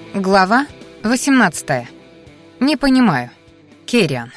Глава 18. Не понимаю. Керриан.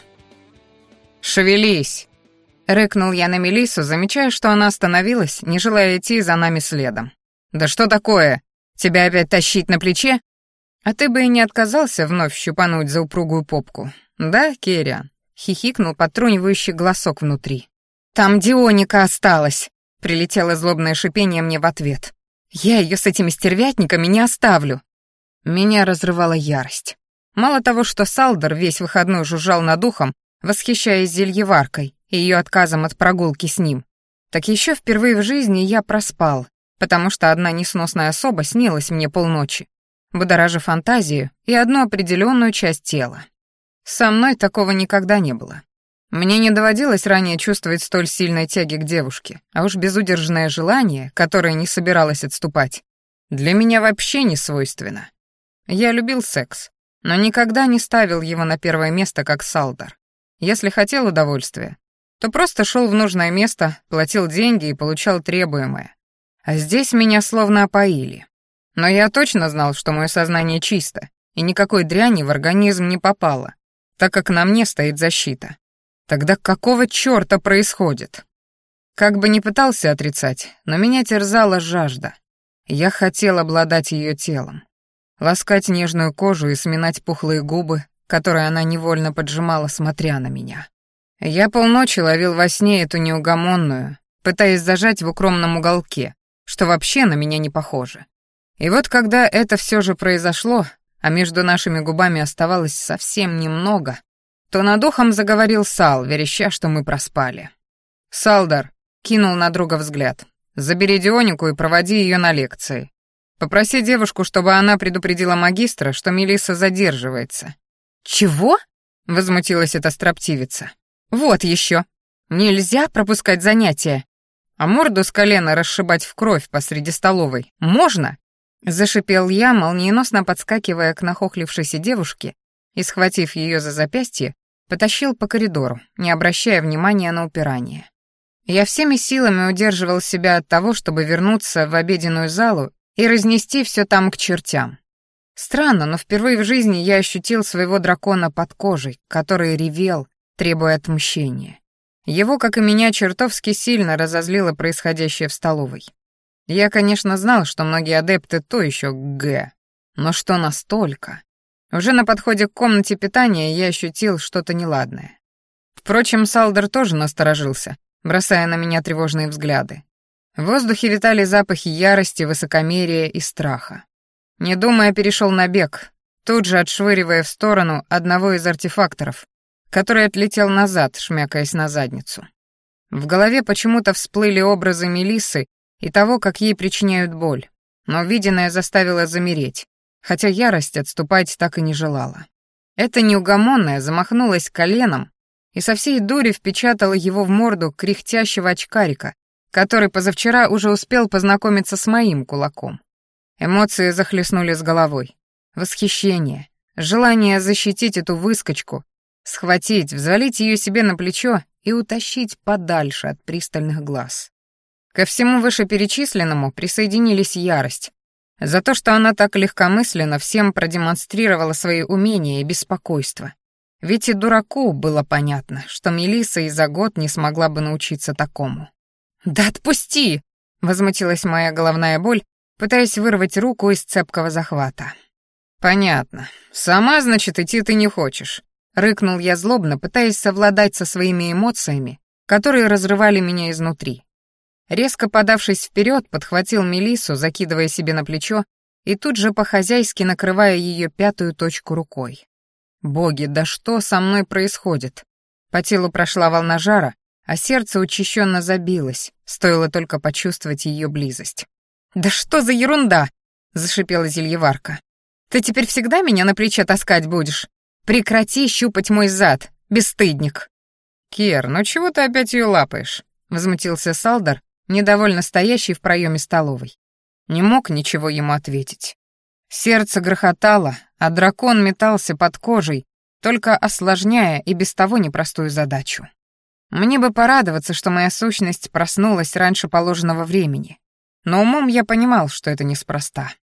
«Шевелись!» — рыкнул я на Мелиссу, замечая, что она остановилась, не желая идти за нами следом. «Да что такое? Тебя опять тащить на плече? А ты бы и не отказался вновь щупануть за упругую попку. Да, Керриан?» — хихикнул подтрунивающий голосок внутри. «Там Дионика осталась!» — прилетело злобное шипение мне в ответ. «Я ее с этими стервятниками не оставлю!» Меня разрывала ярость. Мало того, что Салдер весь выходной жужжал над ухом, восхищаясь зельеваркой и ее отказом от прогулки с ним, так еще впервые в жизни я проспал, потому что одна несносная особа снилась мне полночи, будоража фантазию и одну определенную часть тела. Со мной такого никогда не было. Мне не доводилось ранее чувствовать столь сильной тяги к девушке, а уж безудержное желание, которое не собиралось отступать, для меня вообще не свойственно. Я любил секс, но никогда не ставил его на первое место, как Салдер. Если хотел удовольствия, то просто шел в нужное место, платил деньги и получал требуемое. А здесь меня словно опоили. Но я точно знал, что мое сознание чисто, и никакой дряни в организм не попало, так как на мне стоит защита. Тогда какого чёрта происходит? Как бы ни пытался отрицать, но меня терзала жажда. Я хотел обладать ее телом. Ласкать нежную кожу и сминать пухлые губы, которые она невольно поджимала, смотря на меня. Я полночи ловил во сне эту неугомонную, пытаясь зажать в укромном уголке, что вообще на меня не похоже. И вот когда это все же произошло, а между нашими губами оставалось совсем немного, то над ухом заговорил Сал, вереща, что мы проспали. «Салдар», — кинул на друга взгляд, — «забери Дионику и проводи ее на лекции. Попроси девушку, чтобы она предупредила магистра, что Мелисса задерживается». «Чего?» — возмутилась эта строптивица. «Вот еще. Нельзя пропускать занятия. А морду с колена расшибать в кровь посреди столовой можно?» Зашипел я, молниеносно подскакивая к нахохлившейся девушке и, схватив ее за запястье, потащил по коридору, не обращая внимания на упирание. Я всеми силами удерживал себя от того, чтобы вернуться в обеденную залу и разнести все там к чертям. Странно, но впервые в жизни я ощутил своего дракона под кожей, который ревел, требуя отмщения. Его, как и меня, чертовски сильно разозлило происходящее в столовой. Я, конечно, знал, что многие адепты то еще г, но что настолько? Уже на подходе к комнате питания я ощутил что-то неладное. Впрочем, Салдер тоже насторожился, бросая на меня тревожные взгляды. В воздухе витали запахи ярости, высокомерия и страха. Не думая, перешел на бег, тут же отшвыривая в сторону одного из артефакторов, который отлетел назад, шмякаясь на задницу. В голове почему-то всплыли образы Мелиссы и того, как ей причиняют боль, но увиденное заставило замереть, хотя ярость отступать так и не желала. Эта неугомонная замахнулась коленом и со всей дури впечатала его в морду кряхтящего очкарика, который позавчера уже успел познакомиться с моим кулаком. Эмоции захлестнули с головой. Восхищение, желание защитить эту выскочку, схватить, взвалить ее себе на плечо и утащить подальше от пристальных глаз. Ко всему вышеперечисленному присоединились ярость за то, что она так легкомысленно всем продемонстрировала свои умения и беспокойство. Ведь и дураку было понятно, что Мелисса и за год не смогла бы научиться такому. «Да отпусти!» — возмутилась моя головная боль, пытаясь вырвать руку из цепкого захвата. «Понятно. Сама, значит, идти ты не хочешь», — рыкнул я злобно, пытаясь совладать со своими эмоциями, которые разрывали меня изнутри. Резко подавшись вперед, подхватил Мелиссу, закидывая себе на плечо и тут же по-хозяйски накрывая ее пятую точку рукой. Боги, да что со мной происходит? По телу прошла волна жара, а сердце учащенно забилось, стоило только почувствовать ее близость. «Да что за ерунда!» — зашипела зельеварка. «Ты теперь всегда меня на плече таскать будешь? Прекрати щупать мой зад, бесстыдник!» «Кер, ну чего ты опять ее лапаешь?» — возмутился Салдар, недовольно стоящий в проеме столовой. Не мог ничего ему ответить. Сердце грохотало, а дракон метался под кожей, только осложняя и без того непростую задачу. Мне бы порадоваться, что моя сущность проснулась раньше положенного времени, но умом я понимал, что это неспроста.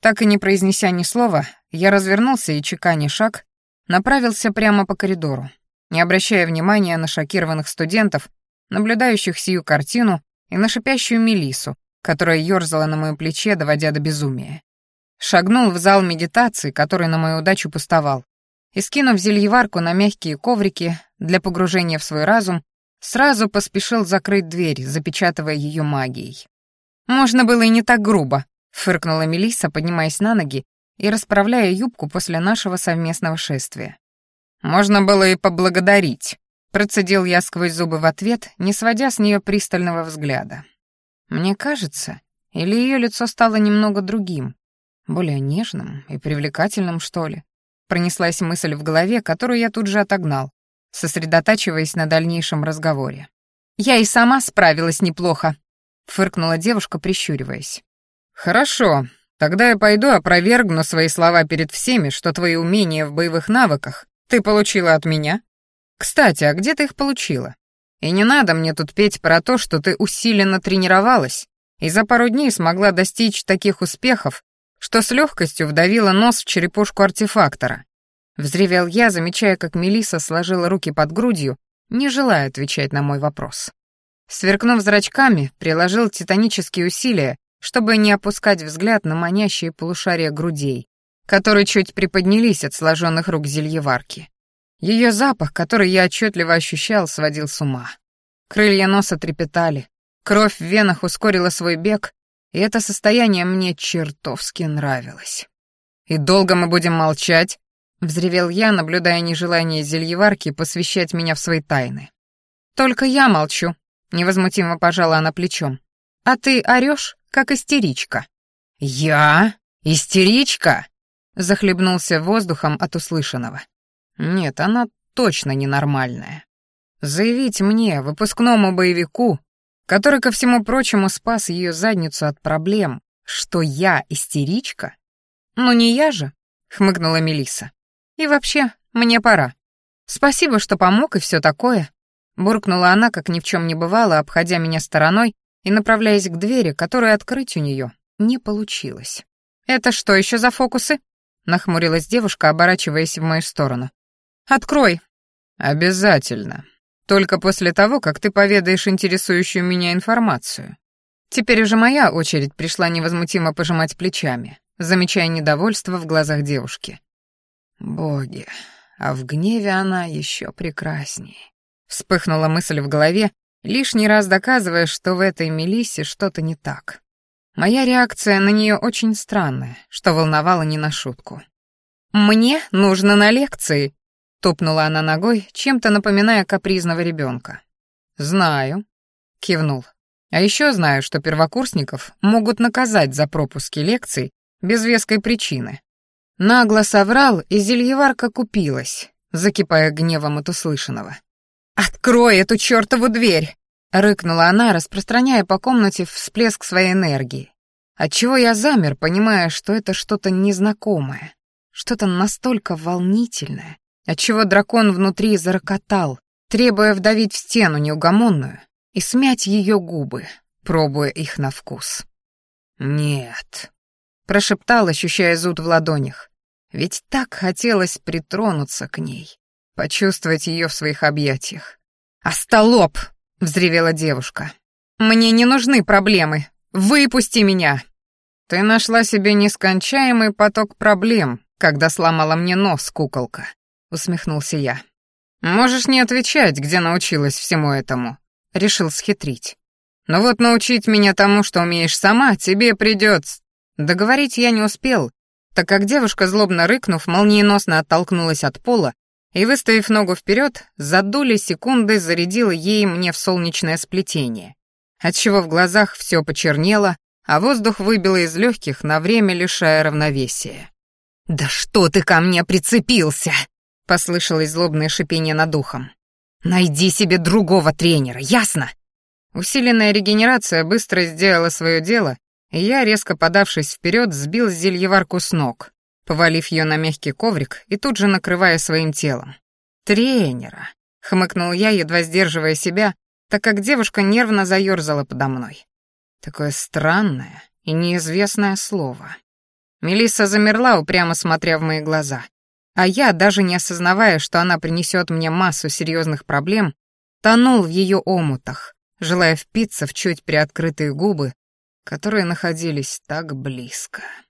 Так и не произнеся ни слова, я развернулся и, чеканя шаг, направился прямо по коридору, не обращая внимания на шокированных студентов, наблюдающих сию картину, и на шипящую Мелиссу, которая ёрзала на моем плече, доводя до безумия. Шагнул в зал медитации, который на мою удачу пустовал, и, скинув зельеварку на мягкие коврики для погружения в свой разум, сразу поспешил закрыть дверь, запечатывая ее магией. «Можно было и не так грубо», — фыркнула Мелисса, поднимаясь на ноги и расправляя юбку после нашего совместного шествия. «Можно было и поблагодарить», — процедил я сквозь зубы в ответ, не сводя с нее пристального взгляда. Мне кажется, или ее лицо стало немного другим, более нежным и привлекательным, что ли. Пронеслась мысль в голове, которую я тут же отогнал, сосредотачиваясь на дальнейшем разговоре. «Я и сама справилась неплохо», — фыркнула девушка, прищуриваясь. «Хорошо, тогда я пойду опровергну свои слова перед всеми, что твои умения в боевых навыках ты получила от меня. Кстати, а где ты их получила? И не надо мне тут петь про то, что ты усиленно тренировалась и за пару дней смогла достичь таких успехов, что с легкостью вдавила нос в черепушку артефактора». Взревел я, замечая, как Мелисса сложила руки под грудью, не желая отвечать на мой вопрос. Сверкнув зрачками, приложил титанические усилия, чтобы не опускать взгляд на манящие полушария грудей, которые чуть приподнялись от сложенных рук зельеварки. Ее запах, который я отчетливо ощущал, сводил с ума. Крылья носа трепетали, кровь в венах ускорила свой бег, и это состояние мне чертовски нравилось. «И долго мы будем молчать?» — взревел я, наблюдая нежелание зельеварки посвящать меня в свои тайны. «Только я молчу», — невозмутимо пожала она плечом. «А ты орёшь, как истеричка». «Я? Истеричка?» — захлебнулся воздухом от услышанного. «Нет, она точно ненормальная. Заявить мне, выпускному боевику, который, ко всему прочему, спас ее задницу от проблем, что я истеричка? Ну не я же», — хмыкнула Мелисса. «И вообще, мне пора. Спасибо, что помог и все такое», — буркнула она, как ни в чем не бывало, обходя меня стороной и направляясь к двери, которую открыть у нее не получилось. «Это что еще за фокусы?» — нахмурилась девушка, оборачиваясь в мою сторону. «Открой». «Обязательно. Только после того, как ты поведаешь интересующую меня информацию». Теперь уже моя очередь пришла невозмутимо пожимать плечами, замечая недовольство в глазах девушки. «Боги, а в гневе она еще прекраснее». Вспыхнула мысль в голове, лишний раз доказывая, что в этой Мелиссе что-то не так. Моя реакция на нее очень странная, что волновало не на шутку. «Мне нужно на лекции», — топнула она ногой, чем-то напоминая капризного ребенка. «Знаю», — кивнул. «А еще знаю, что первокурсников могут наказать за пропуски лекций без веской причины». Нагло соврал, и зельеварка купилась, закипая гневом от услышанного. «Открой эту чертову дверь!» — рыкнула она, распространяя по комнате всплеск своей энергии. Отчего я замер, понимая, что это что-то незнакомое, что-то настолько волнительное, отчего дракон внутри зарокотал, требуя вдавить в стену неугомонную и смять ее губы, пробуя их на вкус. «Нет», — прошептал, ощущая зуд в ладонях, ведь так хотелось притронуться к ней, почувствовать ее в своих объятиях. «Остолоп!» — взревела девушка. «Мне не нужны проблемы! Выпусти меня!» «Ты нашла себе нескончаемый поток проблем, когда сломала мне нос, куколка», — усмехнулся я. «Можешь не отвечать, где научилась всему этому», — решил схитрить. «Но вот научить меня тому, что умеешь сама, тебе придется». Договорить я не успел, так как девушка, злобно рыкнув, молниеносно оттолкнулась от пола и, выставив ногу вперед, за доли секунды зарядила ей мне в солнечное сплетение, отчего в глазах все почернело, а воздух выбило из легких, на время лишая равновесия. «Да что ты ко мне прицепился?» — послышалось злобное шипение над ухом. «Найди себе другого тренера, ясно?» Усиленная регенерация быстро сделала свое дело, и я, резко подавшись вперед, сбил зельеварку с ног, повалив ее на мягкий коврик и тут же накрывая своим телом. «Тренера!» — хмыкнул я, едва сдерживая себя, так как девушка нервно заёрзала подо мной. Такое странное и неизвестное слово. Мелисса замерла, упрямо смотря в мои глаза. А я, даже не осознавая, что она принесет мне массу серьезных проблем, тонул в ее омутах, желая впиться в чуть приоткрытые губы, которые находились так близко.